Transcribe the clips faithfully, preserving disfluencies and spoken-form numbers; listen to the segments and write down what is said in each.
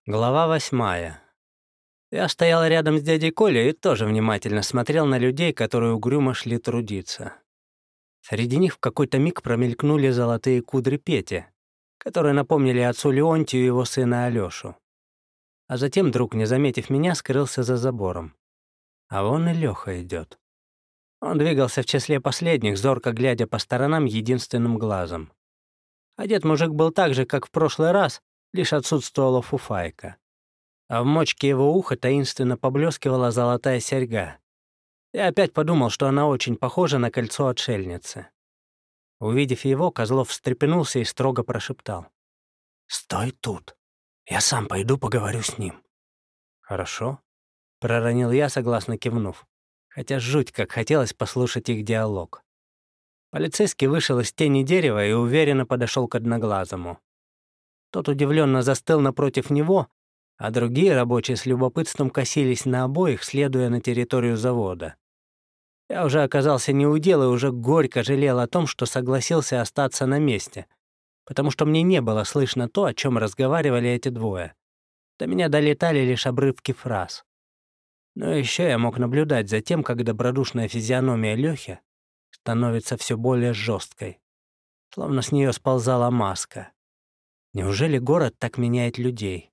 Глава восьмая. Я стоял рядом с дядей Колей и тоже внимательно смотрел на людей, которые угрюмо шли трудиться. Среди них в какой-то миг промелькнули золотые кудри Пети, которые напомнили отцу Леонтию его сына Алёшу. А затем друг, не заметив меня, скрылся за забором. А вон и Лёха идет. Он двигался в числе последних, зорко глядя по сторонам единственным глазом. Одет мужик был так же, как в прошлый раз, лишь отсутствовала фуфайка. А в мочке его уха таинственно поблескивала золотая серьга. Я опять подумал, что она очень похожа на кольцо отшельницы. Увидев его, Козлов встрепенулся и строго прошептал: «Стой тут. Я сам пойду поговорю с ним». «Хорошо», — проронил я, согласно кивнув, хотя жуть как хотелось послушать их диалог. Полицейский вышел из тени дерева и уверенно подошел к Одноглазому. Тот удивленно застыл напротив него, а другие рабочие с любопытством косились на обоих, следуя на территорию завода. Я уже оказался не у дела и уже горько жалел о том, что согласился остаться на месте, потому что мне не было слышно то, о чем разговаривали эти двое. До меня долетали лишь обрывки фраз. Но еще я мог наблюдать за тем, как добродушная физиономия Лёхи становится все более жесткой, словно с нее сползала маска. Неужели город так меняет людей?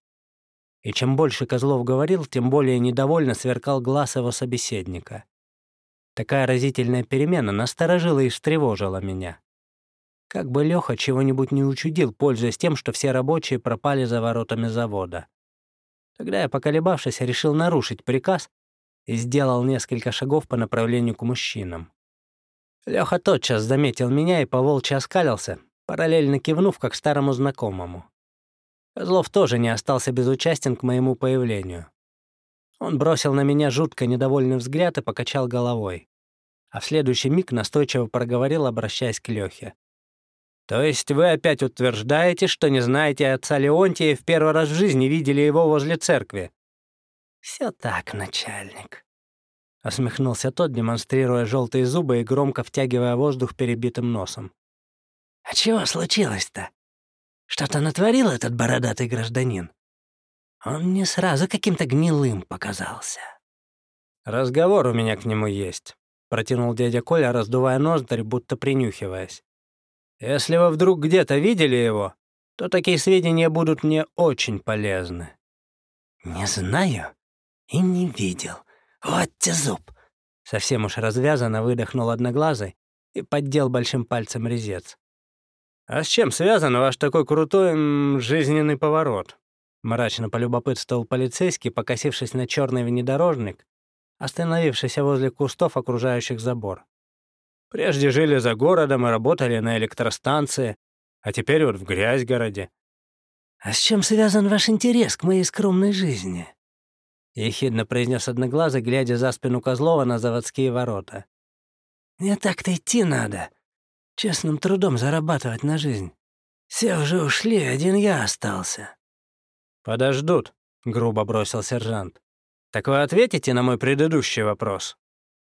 И чем больше Козлов говорил, тем более недовольно сверкал глаз его собеседника. Такая разительная перемена насторожила и встревожила меня. Как бы Лёха чего-нибудь не учудил, пользуясь тем, что все рабочие пропали за воротами завода. Тогда я, поколебавшись, решил нарушить приказ и сделал несколько шагов по направлению к мужчинам. Лёха тотчас заметил меня и поволчьи оскалился, параллельно кивнув, как старому знакомому. Козлов тоже не остался безучастен к моему появлению. Он бросил на меня жутко недовольный взгляд и покачал головой, а в следующий миг настойчиво проговорил, обращаясь к Лёхе: «То есть вы опять утверждаете, что не знаете отца Леонтия и в первый раз в жизни видели его возле церкви?» «Всё так, начальник», — усмехнулся тот, демонстрируя желтые зубы и громко втягивая воздух перебитым носом. «А чего случилось-то? Что-то натворил этот бородатый гражданин? Он мне сразу каким-то гнилым показался». «Разговор у меня к нему есть», — протянул дядя Коля, раздувая ноздри, будто принюхиваясь. «Если вы вдруг где-то видели его, то такие сведения будут мне очень полезны». «Не знаю и не видел. Вот те зуб!» Совсем уж развязанно выдохнул Одноглазый и поддел большим пальцем резец. «А с чем связан ваш такой крутой м, жизненный поворот?» Мрачно полюбопытствовал полицейский, покосившись на черный внедорожник, остановившийся возле кустов, окружающих забор. «Прежде жили за городом и работали на электростанции, а теперь вот в Грязьгороде». «А с чем связан ваш интерес к моей скромной жизни?» — ехидно произнес Одноглазый, глядя за спину Козлова на заводские ворота. «Мне так-то идти надо. Честным трудом зарабатывать на жизнь. Все уже ушли, один я остался». «Подождут», — грубо бросил сержант. «Так вы ответите на мой предыдущий вопрос?»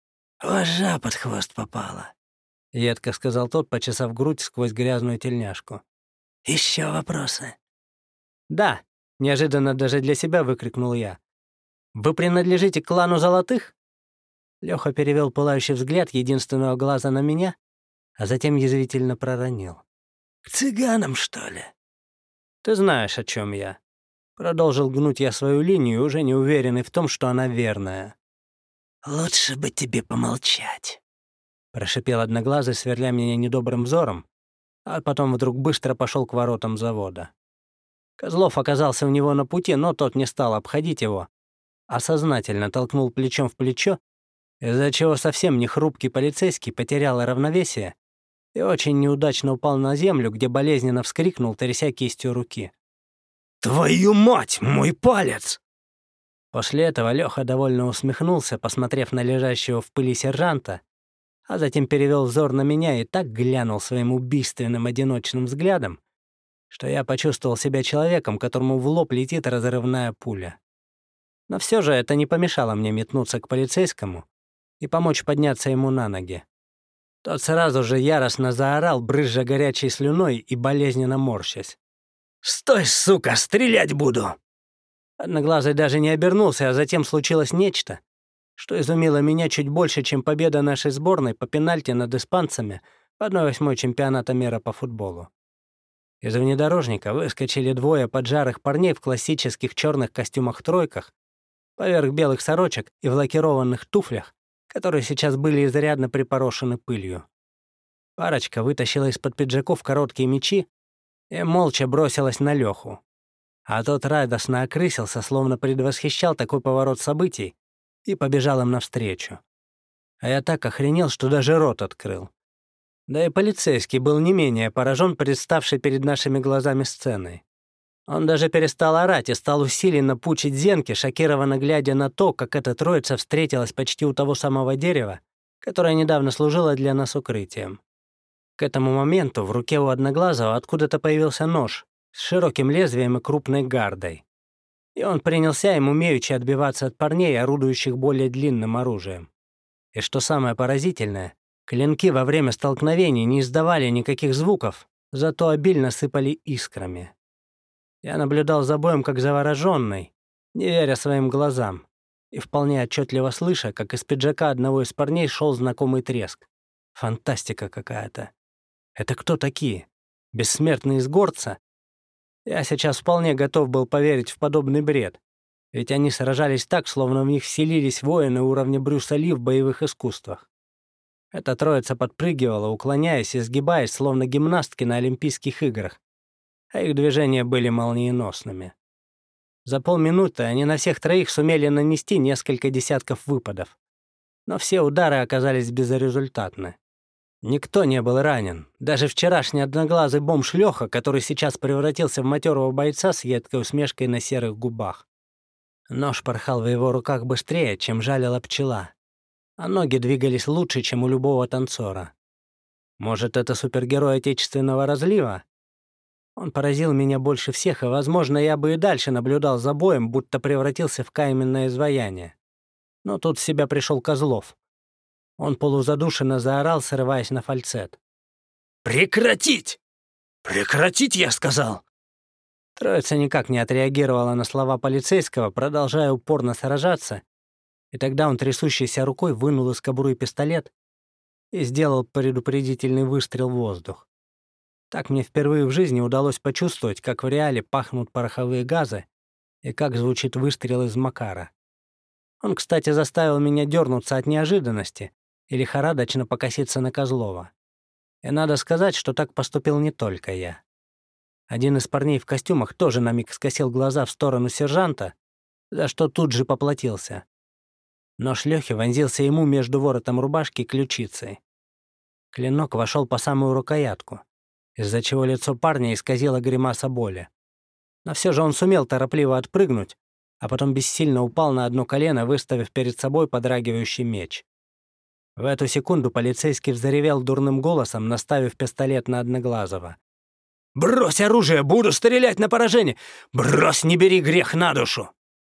«Вожа под хвост попала», — едко сказал тот, почесав грудь сквозь грязную тельняшку. «Еще вопросы?» «Да», — неожиданно даже для себя выкрикнул я. «Вы принадлежите к клану Золотых?» Лёха перевел пылающий взгляд единственного глаза на меня, а затем язвительно проронил: «К цыганам, что ли?» «Ты знаешь, о чем я». Продолжил гнуть я свою линию, уже не уверенный в том, что она верная. «Лучше бы тебе помолчать», — прошипел Одноглазый, сверля меня недобрым взором, а потом вдруг быстро пошел к воротам завода. Козлов оказался у него на пути, но тот не стал обходить его, а сознательно толкнул плечом в плечо, из-за чего совсем не хрупкий полицейский потерял равновесие и очень неудачно упал на землю, где болезненно вскрикнул, тряся кистью руки. «Твою мать, мой палец!» После этого Лёха довольно усмехнулся, посмотрев на лежащего в пыли сержанта, а затем перевел взор на меня и так глянул своим убийственным одиночным взглядом, что я почувствовал себя человеком, которому в лоб летит разрывная пуля. Но все же это не помешало мне метнуться к полицейскому и помочь подняться ему на ноги. Тот сразу же яростно заорал, брызжа горячей слюной и болезненно морщась: «Стой, сука, стрелять буду!» Одноглазый даже не обернулся, а затем случилось нечто, что изумило меня чуть больше, чем победа нашей сборной по пенальти над испанцами в одной восьмой чемпионата мира по футболу. Из внедорожника выскочили двое поджарых парней в классических черных костюмах-тройках, поверх белых сорочек и в лакированных туфлях, которые сейчас были изрядно припорошены пылью. Парочка вытащила из-под пиджаков короткие мечи и молча бросилась на Леху. А тот радостно окрысился, словно предвосхищал такой поворот событий, и побежал им навстречу. А я так охренел, что даже рот открыл. Да и полицейский был не менее поражен представшей перед нашими глазами сценой. Он даже перестал орать и стал усиленно пучить зенки, шокированно глядя на то, как эта троица встретилась почти у того самого дерева, которое недавно служило для нас укрытием. К этому моменту в руке у Одноглазого откуда-то появился нож с широким лезвием и крупной гардой. И он принялся им умеючи отбиваться от парней, орудующих более длинным оружием. И что самое поразительное, клинки во время столкновений не издавали никаких звуков, зато обильно сыпали искрами. Я наблюдал за боем как завороженный, не веря своим глазам, и вполне отчетливо слыша, как из пиджака одного из парней шел знакомый треск. Фантастика какая-то. Это кто такие? Бессмертные из горца? Я сейчас вполне готов был поверить в подобный бред, ведь они сражались так, словно в них вселились воины уровня Брюса Ли в боевых искусствах. Эта троица подпрыгивала, уклоняясь и сгибаясь, словно гимнастки на Олимпийских играх, а их движения были молниеносными. За полминуты они на всех троих сумели нанести несколько десятков выпадов, но все удары оказались безрезультатны. Никто не был ранен, даже вчерашний одноглазый бомж Лёха, который сейчас превратился в матерого бойца с едкой усмешкой на серых губах. Нож порхал в его руках быстрее, чем жалила пчела, а ноги двигались лучше, чем у любого танцора. Может, это супергерой отечественного разлива? Он поразил меня больше всех, и, возможно, я бы и дальше наблюдал за боем, будто превратился в каменное изваяние. Но тут в себя пришел Козлов. Он полузадушенно заорал, срываясь на фальцет. «Прекратить! Прекратить, я сказал!» Троица никак не отреагировала на слова полицейского, продолжая упорно сражаться, и тогда он трясущейся рукой вынул из кобуры пистолет и сделал предупредительный выстрел в воздух. Так мне впервые в жизни удалось почувствовать, как в реале пахнут пороховые газы и как звучит выстрел из Макара. Он, кстати, заставил меня дернуться от неожиданности и лихорадочно покоситься на Козлова. И надо сказать, что так поступил не только я. Один из парней в костюмах тоже на миг скосил глаза в сторону сержанта, за что тут же поплатился. Нож Лёхи вонзился ему между воротом рубашки и ключицей. Клинок вошел по самую рукоятку, из-за чего лицо парня исказило гримаса боли. Но все же он сумел торопливо отпрыгнуть, а потом бессильно упал на одно колено, выставив перед собой подрагивающий меч. В эту секунду полицейский взревел дурным голосом, наставив пистолет на Одноглазого. «Брось оружие! Буду стрелять на поражение! Брось, не бери грех на душу!»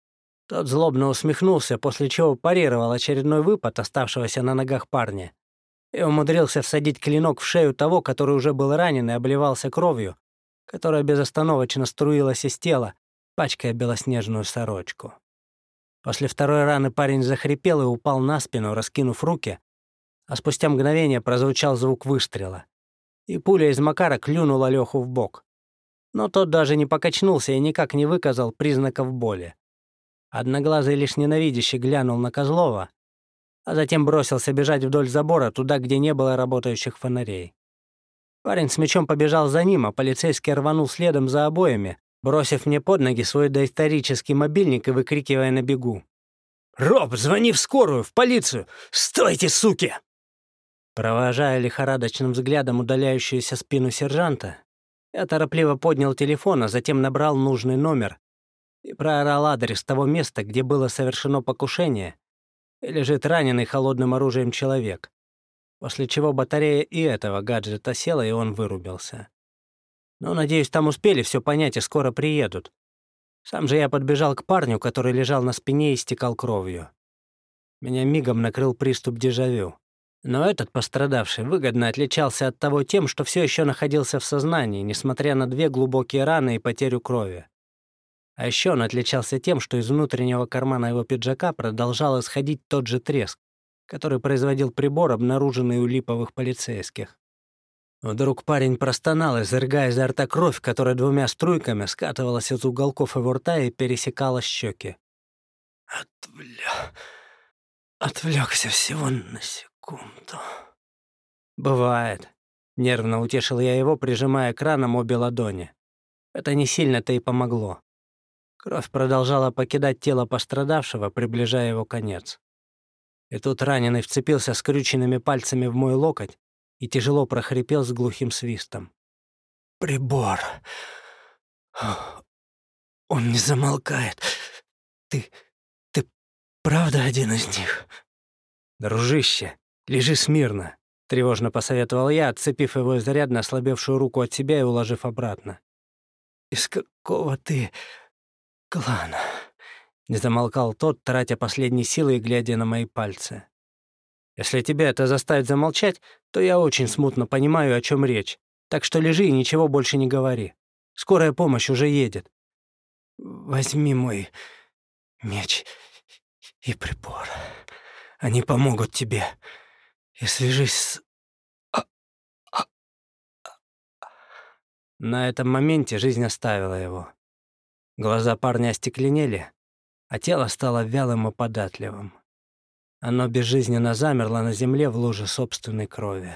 Тот злобно усмехнулся, после чего парировал очередной выпад оставшегося на ногах парня и умудрился всадить клинок в шею того, который уже был ранен и обливался кровью, которая безостановочно струилась из тела, пачкая белоснежную сорочку. После второй раны парень захрипел и упал на спину, раскинув руки, а спустя мгновение прозвучал звук выстрела, и пуля из Макара клюнула Леху в бок. Но тот даже не покачнулся и никак не выказал признаков боли. Одноглазый лишь ненавидяще глянул на Козлова, а затем бросился бежать вдоль забора, туда, где не было работающих фонарей. Парень с мечом побежал за ним, а полицейский рванул следом за обоими, бросив мне под ноги свой доисторический мобильник и выкрикивая на бегу: «Роб, звони в скорую, в полицию! Стойте, суки!» Провожая лихорадочным взглядом удаляющуюся спину сержанта, я торопливо поднял телефон, а затем набрал нужный номер и проорал адрес того места, где было совершено покушение и лежит раненый холодным оружием человек, после чего батарея и этого гаджета села, и он вырубился. Но, надеюсь, там успели все понять и скоро приедут. Сам же я подбежал к парню, который лежал на спине и истекал кровью. Меня мигом накрыл приступ дежавю. Но этот пострадавший выгодно отличался от того тем, что все еще находился в сознании, несмотря на две глубокие раны и потерю крови. А еще он отличался тем, что из внутреннего кармана его пиджака продолжал исходить тот же треск, который производил прибор, обнаруженный у липовых полицейских. Вдруг парень простонал, изрыгая изо рта кровь, которая двумя струйками скатывалась из уголков его рта и пересекала щеки. «Отвля... Отвлекся всего на секунду». «Бывает», — нервно утешил я его, прижимая к ранам обе ладони. Это не сильно-то и помогло. Кровь продолжала покидать тело пострадавшего, приближая его конец. И тут раненый вцепился скрюченными пальцами в мой локоть и тяжело прохрипел с глухим свистом. «Прибор. Он не замолкает. Ты... ты правда один из них?» «Дружище, лежи смирно», — тревожно посоветовал я, отцепив его изрядно ослабевшую руку от себя и уложив обратно. «Из какого ты клана?» — не замолкал тот, тратя последние силы и глядя на мои пальцы. «Если тебя это заставит замолчать, то я очень смутно понимаю, о чем речь, так что лежи и ничего больше не говори. Скорая помощь уже едет». «Возьми мой меч и прибор. Они помогут тебе. И свяжись с...» На этом моменте жизнь оставила его. Глаза парня остекленели, а тело стало вялым и податливым. Оно безжизненно замерло на земле в луже собственной крови.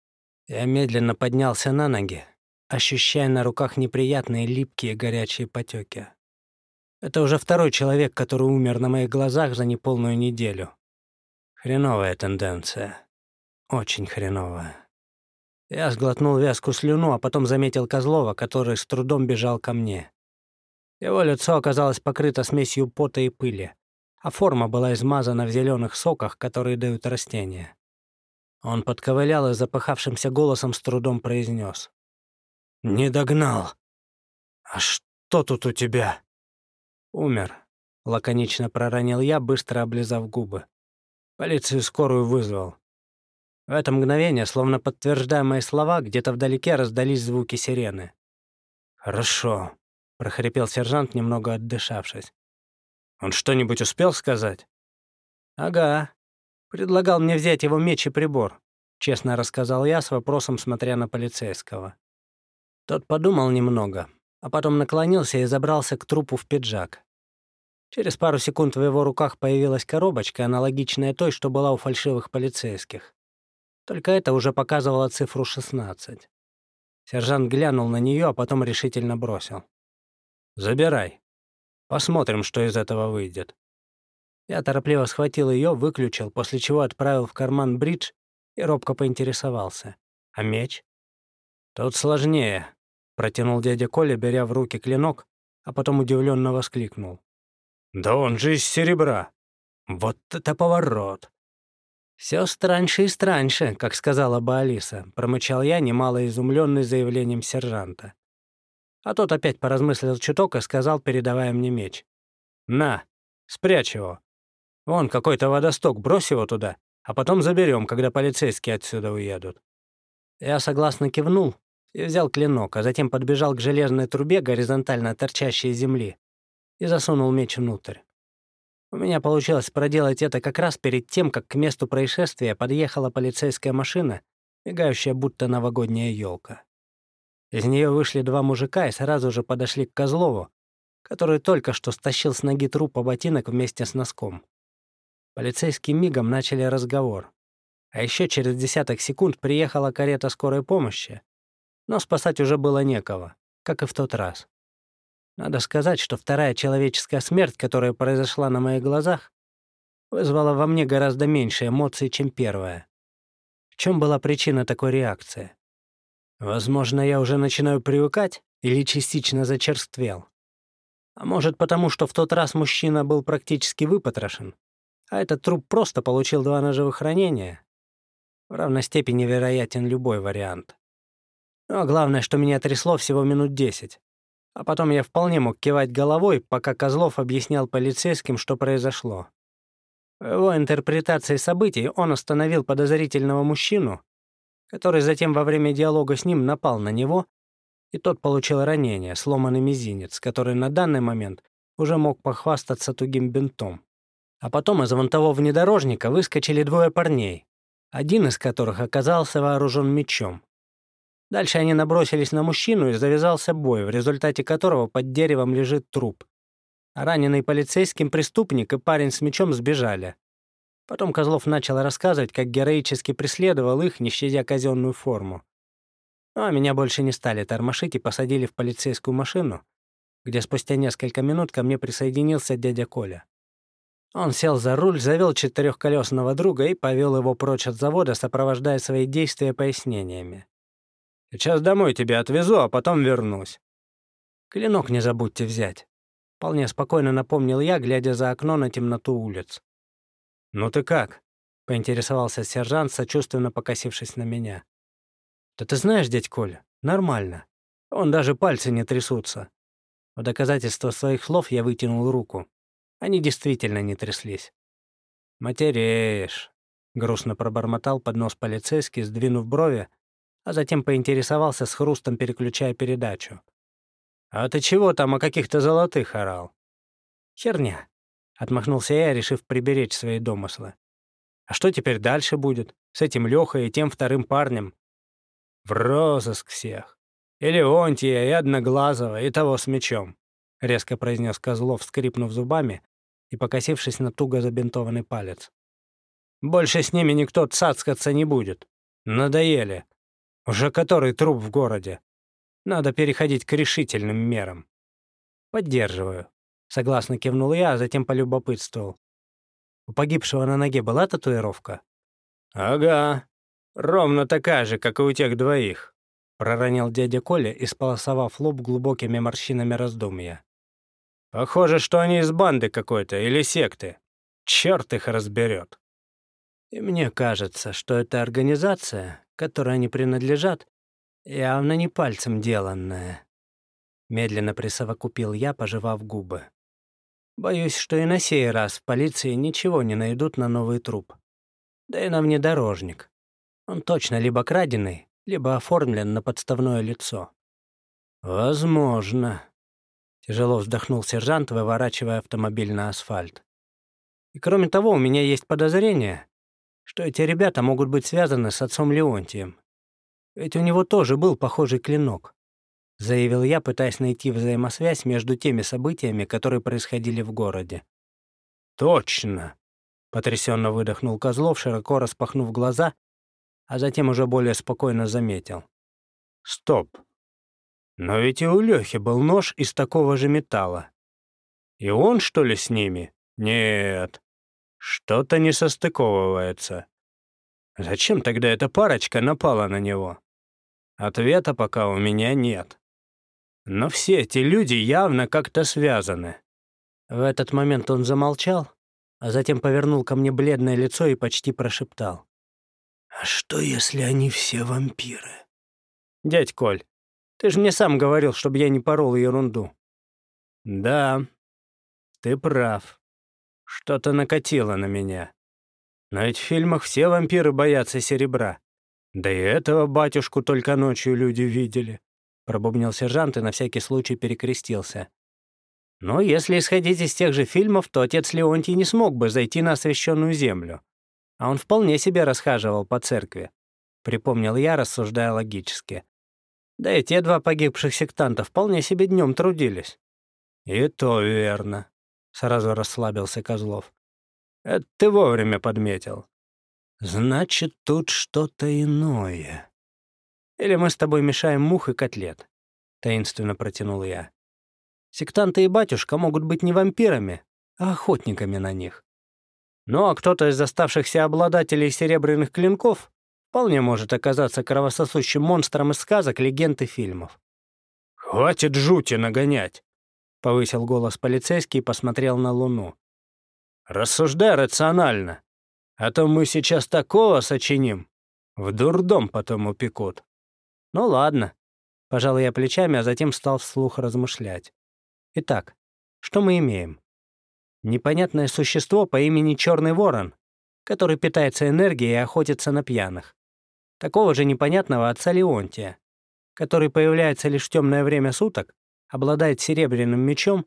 Я медленно поднялся на ноги, ощущая на руках неприятные липкие горячие потеки. Это уже второй человек, который умер на моих глазах за неполную неделю. Хреновая тенденция. Очень хреновая. Я сглотнул вязкую слюну, а потом заметил Козлова, который с трудом бежал ко мне. Его лицо оказалось покрыто смесью пота и пыли, а форма была измазана в зеленых соках, которые дают растения. Он подковылял и запыхавшимся голосом с трудом произнес: «Не догнал. А что тут у тебя?» «Умер», — лаконично проронил я, быстро облизав губы. «Полицию скорую вызвал». В это мгновение, словно подтверждая мои слова, где-то вдалеке раздались звуки сирены. «Хорошо», — прохрипел сержант, немного отдышавшись. «Он что-нибудь успел сказать?» «Ага. Предлагал мне взять его меч и прибор», — честно рассказал я, с вопросом смотря на полицейского. Тот подумал немного, а потом наклонился и забрался к трупу в пиджак. Через пару секунд в его руках появилась коробочка, аналогичная той, что была у фальшивых полицейских. Только это уже показывало цифру шестнадцать. Сержант глянул на нее, а потом решительно бросил: «Забирай. Посмотрим, что из этого выйдет». Я торопливо схватил ее, выключил, после чего отправил в карман бридж и робко поинтересовался: «А меч?» «Тут сложнее», — протянул дядя Коля, беря в руки клинок, а потом удивленно воскликнул: «Да он же из серебра! Вот это поворот!» «Все страньше и страньше, как сказала бы Алиса», — промычал я, немало изумленный заявлением сержанта. А тот опять поразмыслил чуток и сказал, передавая мне меч: «На, спрячь его. Вон какой-то водосток, брось его туда, а потом заберем, когда полицейские отсюда уедут». Я согласно кивнул и взял клинок, а затем подбежал к железной трубе, горизонтально торчащей из земли, и засунул меч внутрь. У меня получилось проделать это как раз перед тем, как к месту происшествия подъехала полицейская машина, мигающая будто новогодняя елка. Из нее вышли два мужика и сразу же подошли к Козлову, который только что стащил с ноги трупа ботинок вместе с носком. Полицейские мигом начали разговор. А еще через десяток секунд приехала карета скорой помощи, но спасать уже было некого, как и в тот раз. Надо сказать, что вторая человеческая смерть, которая произошла на моих глазах, вызвала во мне гораздо меньше эмоций, чем первая. В чем была причина такой реакции? Возможно, я уже начинаю привыкать или частично зачерствел. А может, потому что в тот раз мужчина был практически выпотрошен, а этот труп просто получил два ножевых ранения. В равной степени вероятен любой вариант. Ну а главное, что меня трясло всего минут десять. А потом я вполне мог кивать головой, пока Козлов объяснял полицейским, что произошло. В его интерпретации событий он остановил подозрительного мужчину, который затем во время диалога с ним напал на него, и тот получил ранение, сломанный мизинец, который на данный момент уже мог похвастаться тугим бинтом. А потом из винтового внедорожника выскочили двое парней, один из которых оказался вооружен мечом. Дальше они набросились на мужчину, и завязался бой, в результате которого под деревом лежит труп. А раненый полицейским преступник и парень с мечом сбежали. Потом Козлов начал рассказывать, как героически преследовал их, не щадя казенную форму. Ну, а меня больше не стали тормошить и посадили в полицейскую машину, где спустя несколько минут ко мне присоединился дядя Коля. Он сел за руль, завел четырехколесного друга и повел его прочь от завода, сопровождая свои действия пояснениями. «Сейчас домой тебя отвезу, а потом вернусь. Клинок не забудьте взять», — вполне спокойно напомнил я, глядя за окно на темноту улиц. «Ну ты как?» — поинтересовался сержант, сочувственно покосившись на меня. «Да ты знаешь, дядь Коля, нормально. Он даже пальцы не трясутся». В доказательство своих слов я вытянул руку. Они действительно не тряслись. «Матереешь», — грустно пробормотал под нос полицейский, сдвинув брови, а затем поинтересовался с хрустом, переключая передачу. «А ты чего там о каких-то золотых орал?» «Херня», — отмахнулся я, решив приберечь свои домыслы. «А что теперь дальше будет? С этим Лёхой и тем вторым парнем?» «В розыск всех. И Леонтия, и Одноглазого, и того с мечом», — резко произнес Козлов, скрипнув зубами и покосившись на туго забинтованный палец. «Больше с ними никто цацкаться не будет. Надоели. Уже который труп в городе. Надо переходить к решительным мерам». «Поддерживаю», — согласно кивнул я, а затем полюбопытствовал. «У погибшего на ноге была татуировка?» «Ага, ровно такая же, как и у тех двоих», — проронил дядя Коля, исполосовав лоб глубокими морщинами раздумья. «Похоже, что они из банды какой-то или секты. Черт их разберет». «И мне кажется, что эта организация, которой они принадлежат, явно не пальцем деланная», — медленно присовокупил я, пожевав губы. «Боюсь, что и на сей раз в полиции ничего не найдут на новый труп. Да и на внедорожник. Он точно либо краденый, либо оформлен на подставное лицо». «Возможно», — тяжело вздохнул сержант, выворачивая автомобиль на асфальт. «И кроме того, у меня есть подозрение, что эти ребята могут быть связаны с отцом Леонтием. Ведь у него тоже был похожий клинок», — заявил я, пытаясь найти взаимосвязь между теми событиями, которые происходили в городе. «Точно!» — потрясенно выдохнул Козлов, широко распахнув глаза, а затем уже более спокойно заметил. «Стоп! Но ведь и у Лёхи был нож из такого же металла. И он, что ли, с ними? Нет, что-то не состыковывается. Зачем тогда эта парочка напала на него? Ответа пока у меня нет. Но все эти люди явно как-то связаны». В этот момент он замолчал, а затем повернул ко мне бледное лицо и почти прошептал. «А что, если они все вампиры?» «Дядь Коль, ты же мне сам говорил, чтобы я не порол ерунду». «Да, ты прав. Что-то накатило на меня. Но ведь в фильмах все вампиры боятся серебра. Да и этого батюшку только ночью люди видели», — пробубнил сержант и на всякий случай перекрестился. «Но если исходить из тех же фильмов, то отец Леонтий не смог бы зайти на освященную землю. А он вполне себе расхаживал по церкви», — припомнил я, рассуждая логически. «Да и те два погибших сектанта вполне себе днем трудились». «И то верно», — сразу расслабился Козлов. «Это ты вовремя подметил. Значит, тут что-то иное. Или мы с тобой мешаем мух и котлет?» — таинственно протянул я. «Сектанты и батюшка могут быть не вампирами, а охотниками на них. Ну а кто-то из оставшихся обладателей серебряных клинков вполне может оказаться кровососущим монстром из сказок, легенд и фильмов». «Хватит жути нагонять!» — повысил голос полицейский и посмотрел на Луну. «Рассуждай рационально, а то мы сейчас такого сочиним, в дурдом потом упекут». «Ну ладно», — пожал я плечами, а затем стал вслух размышлять. «Итак, что мы имеем? Непонятное существо по имени Черный Ворон, который питается энергией и охотится на пьяных. Такого же непонятного отца Леонтия, который появляется лишь в темное время суток, обладает серебряным мечом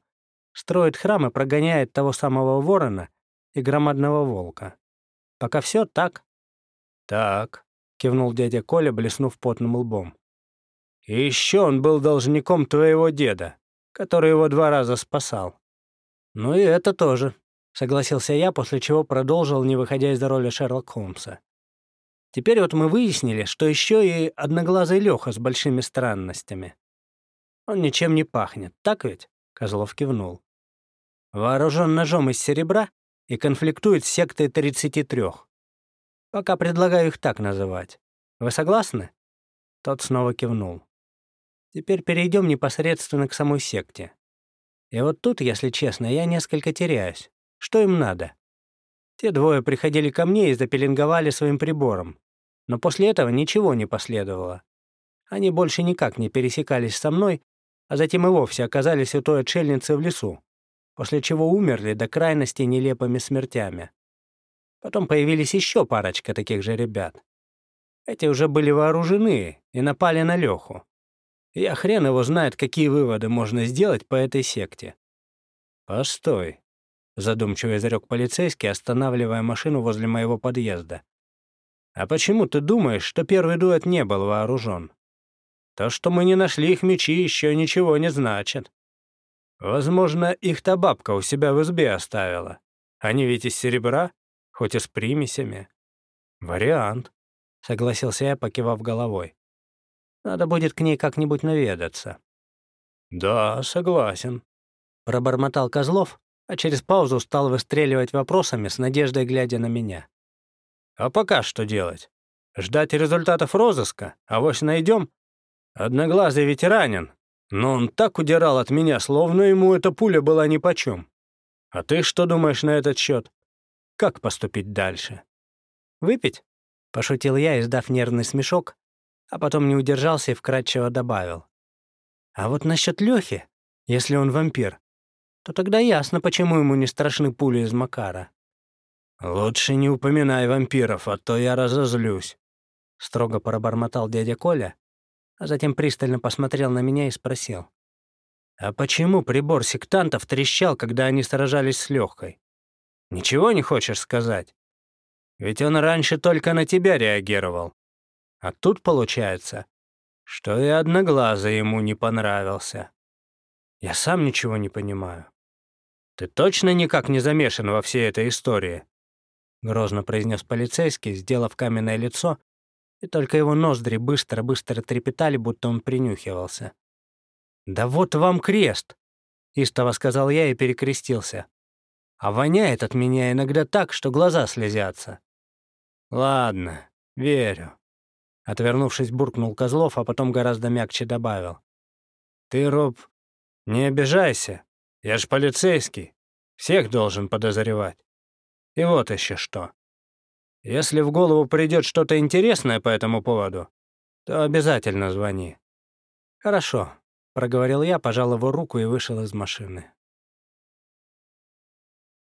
Строит храм и прогоняет того самого ворона и громадного волка. Пока все так?» «Так», — кивнул дядя Коля, блеснув потным лбом. «И еще он был должником твоего деда, который его два раза спасал». «Ну и это тоже», — согласился я, после чего продолжил, не выходя из роли Шерлока Холмса. «Теперь вот мы выяснили, что еще и одноглазый Леха с большими странностями. Он ничем не пахнет, так ведь?» — Козлов кивнул. «Вооружен ножом из серебра и конфликтует с сектой тридцати трех. Пока предлагаю их так называть. Вы согласны?» Тот снова кивнул. «Теперь перейдем непосредственно к самой секте. И вот тут, если честно, я несколько теряюсь. Что им надо? Те двое приходили ко мне и запеленговали своим прибором. Но после этого ничего не последовало. Они больше никак не пересекались со мной, а затем и вовсе оказались у той отшельницы в лесу, после чего умерли до крайности нелепыми смертями. Потом появились еще парочка таких же ребят. Эти уже были вооружены и напали на Леху. Я хрен его знает, какие выводы можно сделать по этой секте». «Постой», — задумчиво изрек полицейский, останавливая машину возле моего подъезда. «А почему ты думаешь, что первый дуэт не был вооружен? То, что мы не нашли их мечи, еще ничего не значит. Возможно, их-то бабка у себя в избе оставила. Они ведь из серебра, хоть и с примесями». «Вариант», — согласился я, покивав головой. «Надо будет к ней как-нибудь наведаться». «Да, согласен», — пробормотал Козлов, а через паузу стал выстреливать вопросами с надеждой, глядя на меня. «А пока что делать? Ждать результатов розыска? Авось найдем? Одноглазый ветеранин, но он так удирал от меня, словно ему эта пуля была нипочем. А ты что думаешь на этот счет? Как поступить дальше?» «Выпить?» — пошутил я, издав нервный смешок, а потом не удержался и вкратчиво добавил. «А вот насчет Лёхи, если он вампир, то тогда ясно, почему ему не страшны пули из Макара». «Лучше не упоминай вампиров, а то я разозлюсь», — строго пробормотал дядя Коля, а затем пристально посмотрел на меня и спросил. «А почему прибор сектантов трещал, когда они сражались с Лёхой? Ничего не хочешь сказать? Ведь он раньше только на тебя реагировал. А тут получается, что и Одноглазый ему не понравился. Я сам ничего не понимаю. Ты точно никак не замешан во всей этой истории?» Грозно произнес полицейский, сделав каменное лицо, и только его ноздри быстро-быстро трепетали, будто он принюхивался. «Да вот вам крест!» — истово сказал я и перекрестился. «А воняет от меня иногда так, что глаза слезятся». «Ладно, верю», — отвернувшись, буркнул Козлов, а потом гораздо мягче добавил. «Ты, Роб, не обижайся, я ж полицейский, всех должен подозревать. И вот еще что. Если в голову придет что-то интересное по этому поводу, то обязательно звони». «Хорошо», — проговорил я, пожал его руку и вышел из машины.